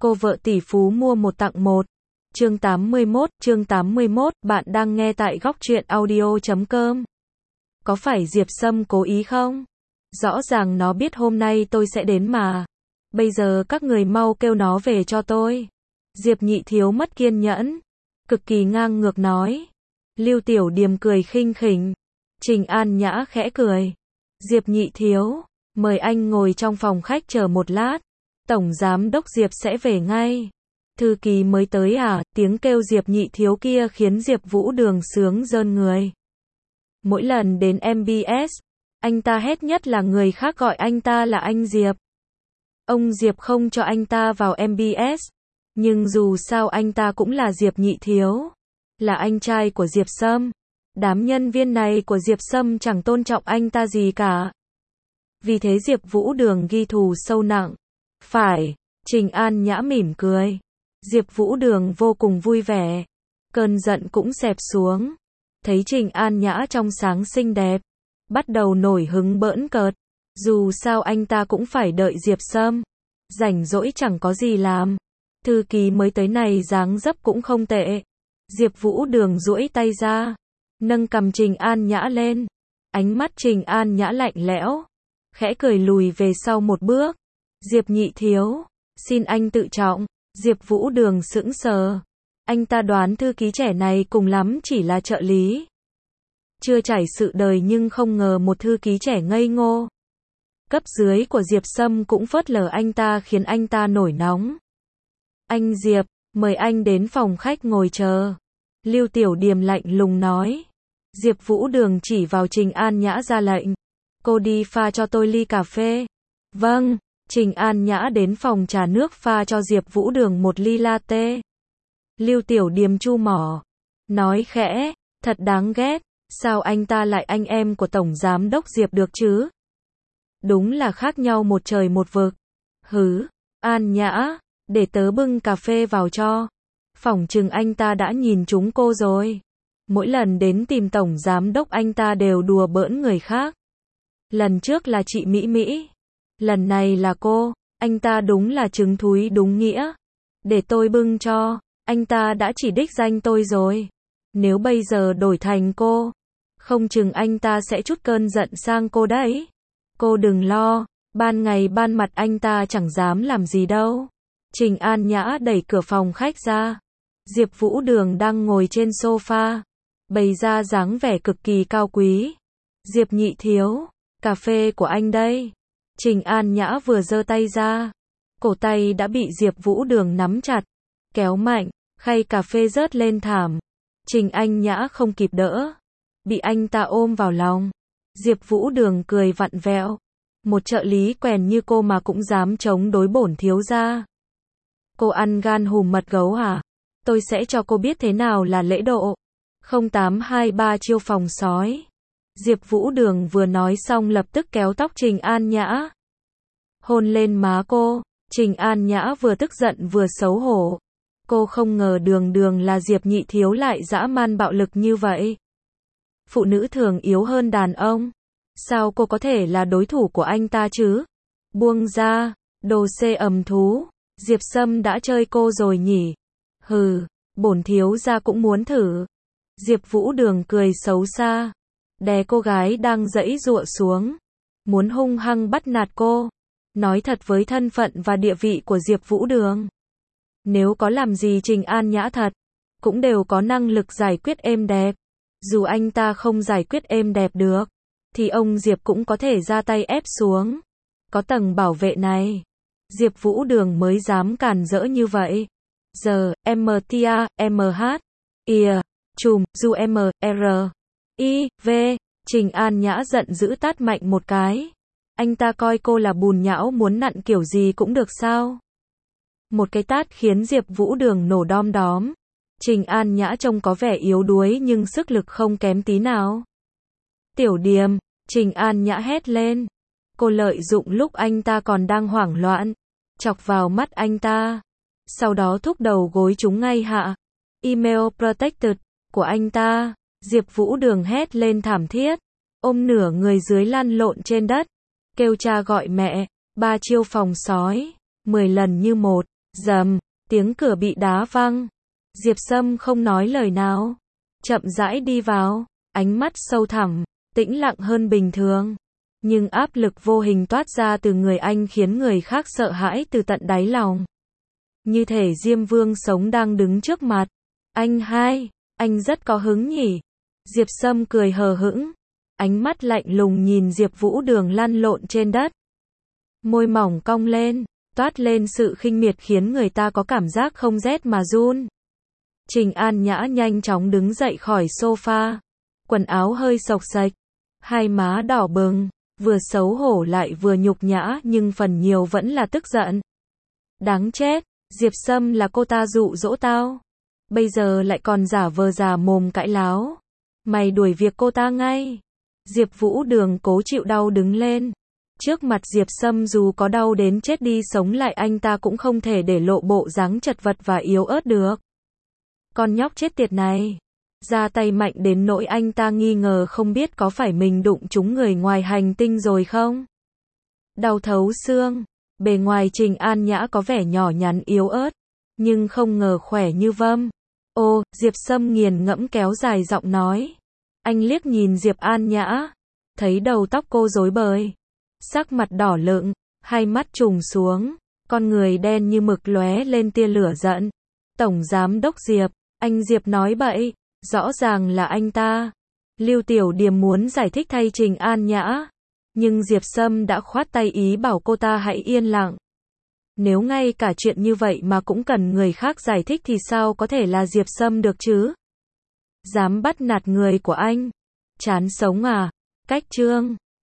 Cô vợ tỷ phú mua một tặng một. Chương 81, bạn đang nghe tại góc truyện audio.com. Có phải Diệp Sâm cố ý không? Rõ ràng nó biết hôm nay tôi sẽ đến mà. Bây giờ các người mau kêu nó về cho tôi. Diệp Nhị Thiếu mất kiên nhẫn, cực kỳ ngang ngược nói. Lưu Tiểu Điềm cười khinh khỉnh. Trình An Nhã khẽ cười. Diệp Nhị Thiếu, mời anh ngồi trong phòng khách chờ một lát. Tổng giám đốc Diệp sẽ về ngay. Thư ký mới tới à? Tiếng kêu Diệp Nhị Thiếu kia khiến Diệp Vũ Đường sướng rơn người. Mỗi lần đến MBS, anh ta hét nhất là người khác gọi anh ta là anh Diệp. Ông Diệp không cho anh ta vào MBS, nhưng dù sao anh ta cũng là Diệp Nhị Thiếu, là anh trai của Diệp Sâm. Đám nhân viên này của Diệp Sâm chẳng tôn trọng anh ta gì cả. Vì thế Diệp Vũ Đường ghi thù sâu nặng. Phải, Trình An Nhã mỉm cười. Diệp Vũ Đường vô cùng vui vẻ. Cơn giận cũng xẹp xuống. Thấy Trình An Nhã trong sáng xinh đẹp, bắt đầu nổi hứng bỡn cợt. Dù sao anh ta cũng phải đợi Diệp Sâm. Rảnh rỗi chẳng có gì làm. Thư ký mới tới này dáng dấp cũng không tệ. Diệp Vũ Đường duỗi tay ra, nâng cằm Trình An Nhã lên. Ánh mắt Trình An Nhã lạnh lẽo, khẽ cười lùi về sau một bước. Diệp Nhị Thiếu, xin anh tự trọng. Diệp Vũ Đường sững sờ. Anh ta đoán thư ký trẻ này cùng lắm chỉ là trợ lý, chưa trải sự đời, nhưng không ngờ một thư ký trẻ ngây ngô cấp dưới của Diệp Sâm cũng phớt lờ anh ta, khiến anh ta nổi nóng. Anh Diệp, mời anh đến phòng khách ngồi chờ. Lưu Tiểu Điềm lạnh lùng nói. Diệp Vũ Đường chỉ vào Trình An Nhã ra lệnh. Cô đi pha cho tôi ly cà phê. Vâng. Trình An Nhã đến phòng trà nước pha cho Diệp Vũ Đường một ly latte. Lưu Tiểu Điềm chu mỏ, nói khẽ, thật đáng ghét, sao anh ta lại anh em của Tổng Giám đốc Diệp được chứ? Đúng là khác nhau một trời một vực. Hứ, An Nhã, để tớ bưng cà phê vào cho. Phỏng chừng anh ta đã nhìn trúng cô rồi. Mỗi lần đến tìm Tổng Giám đốc anh ta đều đùa bỡn người khác. Lần trước là chị Mỹ Mỹ, lần này là cô. Anh ta đúng là trứng thúi đúng nghĩa. Để tôi bưng cho. Anh ta đã chỉ đích danh tôi rồi. Nếu bây giờ đổi thành cô, không chừng anh ta sẽ trút cơn giận sang cô đấy. Cô đừng lo, ban ngày ban mặt anh ta chẳng dám làm gì đâu. Trình An Nhã đẩy cửa phòng khách ra. Diệp Vũ Đường đang ngồi trên sofa, bày ra dáng vẻ cực kỳ cao quý. Diệp Nhị Thiếu, cà phê của anh đây. Trình An Nhã vừa giơ tay ra, cổ tay đã bị Diệp Vũ Đường nắm chặt, kéo mạnh, khay cà phê rớt lên thảm. Trình An Nhã không kịp đỡ, bị anh ta ôm vào lòng. Diệp Vũ Đường cười vặn vẹo. Một trợ lý quèn như cô mà cũng dám chống đối bổn thiếu gia. Cô ăn gan hùm mật gấu hả? Tôi sẽ cho cô biết thế nào là lễ độ. 0823 chiêu phòng sói. Diệp Vũ Đường vừa nói xong lập tức kéo tóc Trình An Nhã, hôn lên má cô. Trình An Nhã vừa tức giận vừa xấu hổ. Cô không ngờ Đường Đường là Diệp Nhị Thiếu lại dã man bạo lực như vậy. Phụ nữ thường yếu hơn đàn ông. Sao cô có thể là đối thủ của anh ta chứ? Buông ra, đồ xê ầm thú. Diệp Sâm đã chơi cô rồi nhỉ? Hừ, bổn thiếu gia cũng muốn thử. Diệp Vũ Đường cười xấu xa, đè cô gái đang giãy giụa xuống, muốn hung hăng bắt nạt cô. Nói thật với thân phận và địa vị của Diệp Vũ Đường, nếu có làm gì Trình An Nhã thật, cũng đều có năng lực giải quyết êm đẹp. Dù anh ta không giải quyết êm đẹp được, thì ông Diệp cũng có thể ra tay ép xuống. Có tầng bảo vệ này, Diệp Vũ Đường mới dám càn rỡ như vậy. Giờ, MTA, MH, IA, chùm, du M, R, I, V. Trình An Nhã giận dữ tát mạnh một cái. Anh ta coi cô là bùn nhão, muốn nặn kiểu gì cũng được sao? Một cái tát khiến Diệp Vũ Đường nổ đom đóm. Trình An Nhã trông có vẻ yếu đuối nhưng sức lực không kém tí nào. Tiểu Điềm, Trình An Nhã hét lên. Cô lợi dụng lúc anh ta còn đang hoảng loạn, chọc vào mắt anh ta. Sau đó thúc đầu gối chúng ngay hạ email protected của anh ta. Diệp Vũ Đường hét lên thảm thiết, ôm nửa người dưới lăn lộn trên đất, kêu cha gọi mẹ. 3 chiêu phòng sói, 10 lần như một. Rầm, tiếng cửa bị đá văng. Diệp Sâm không nói lời nào. Chậm rãi đi vào, ánh mắt sâu thẳm, tĩnh lặng hơn bình thường. Nhưng áp lực vô hình toát ra từ người anh khiến người khác sợ hãi từ tận đáy lòng. Như thể Diêm Vương sống đang đứng trước mặt. Anh hai, anh rất có hứng nhỉ? Diệp Sâm cười hờ hững, ánh mắt lạnh lùng nhìn Diệp Vũ Đường lăn lộn trên đất. Môi mỏng cong lên, toát lên sự khinh miệt khiến người ta có cảm giác không rét mà run. Trình An Nhã nhanh chóng đứng dậy khỏi sofa, quần áo hơi xộc xệch, hai má đỏ bừng, vừa xấu hổ lại vừa nhục nhã nhưng phần nhiều vẫn là tức giận. Đáng chết, Diệp Sâm là cô ta dụ dỗ tao. Bây giờ lại còn giả vờ già mồm cãi láo. Mày đuổi việc cô ta ngay. Diệp Vũ Đường cố chịu đau đứng lên. Trước mặt Diệp Sâm dù có đau đến chết đi sống lại anh ta cũng không thể để lộ bộ dáng chật vật và yếu ớt được. Con nhóc chết tiệt này. Ra tay mạnh đến nỗi anh ta nghi ngờ không biết có phải mình đụng trúng người ngoài hành tinh rồi không. Đau thấu xương. Bề ngoài Trình An Nhã có vẻ nhỏ nhắn yếu ớt, nhưng không ngờ khỏe như vâm. Ô, Diệp Sâm nghiền ngẫm kéo dài giọng nói. Anh liếc nhìn Diệp An Nhã, thấy đầu tóc cô rối bời, sắc mặt đỏ lựng, hai mắt trùng xuống, con người đen như mực lóe lên tia lửa giận. Tổng giám đốc Diệp, anh Diệp nói bậy, rõ ràng là anh ta. Lưu Tiểu Điềm muốn giải thích thay Trình An Nhã, nhưng Diệp Sâm đã khoát tay ý bảo cô ta hãy yên lặng. Nếu ngay cả chuyện như vậy mà cũng cần người khác giải thích thì sao có thể là Diệp Sâm được chứ? Dám bắt nạt người của anh? Chán sống à? Cách chương